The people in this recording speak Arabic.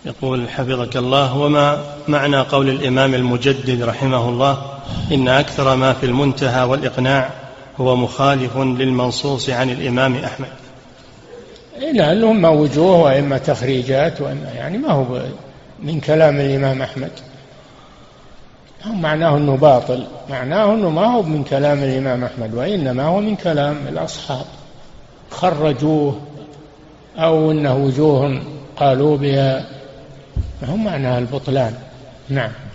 يقول حفظك الله: وما معنى قول الإمام المجدد رحمه الله إن أكثر ما في المنتهى والإقناع هو مخالف للمنصوص عن الإمام أحمد؟ لأنهم وجوه وإما تخريجات يعني ما هو من كلام الإمام أحمد، معناه أنه باطل، معناه أنه ما هو من كلام الإمام أحمد، وإنما هو من كلام الأصحاب خرجوه أو أنه وجوه قالوا بها، هم معناه البطلان. نعم.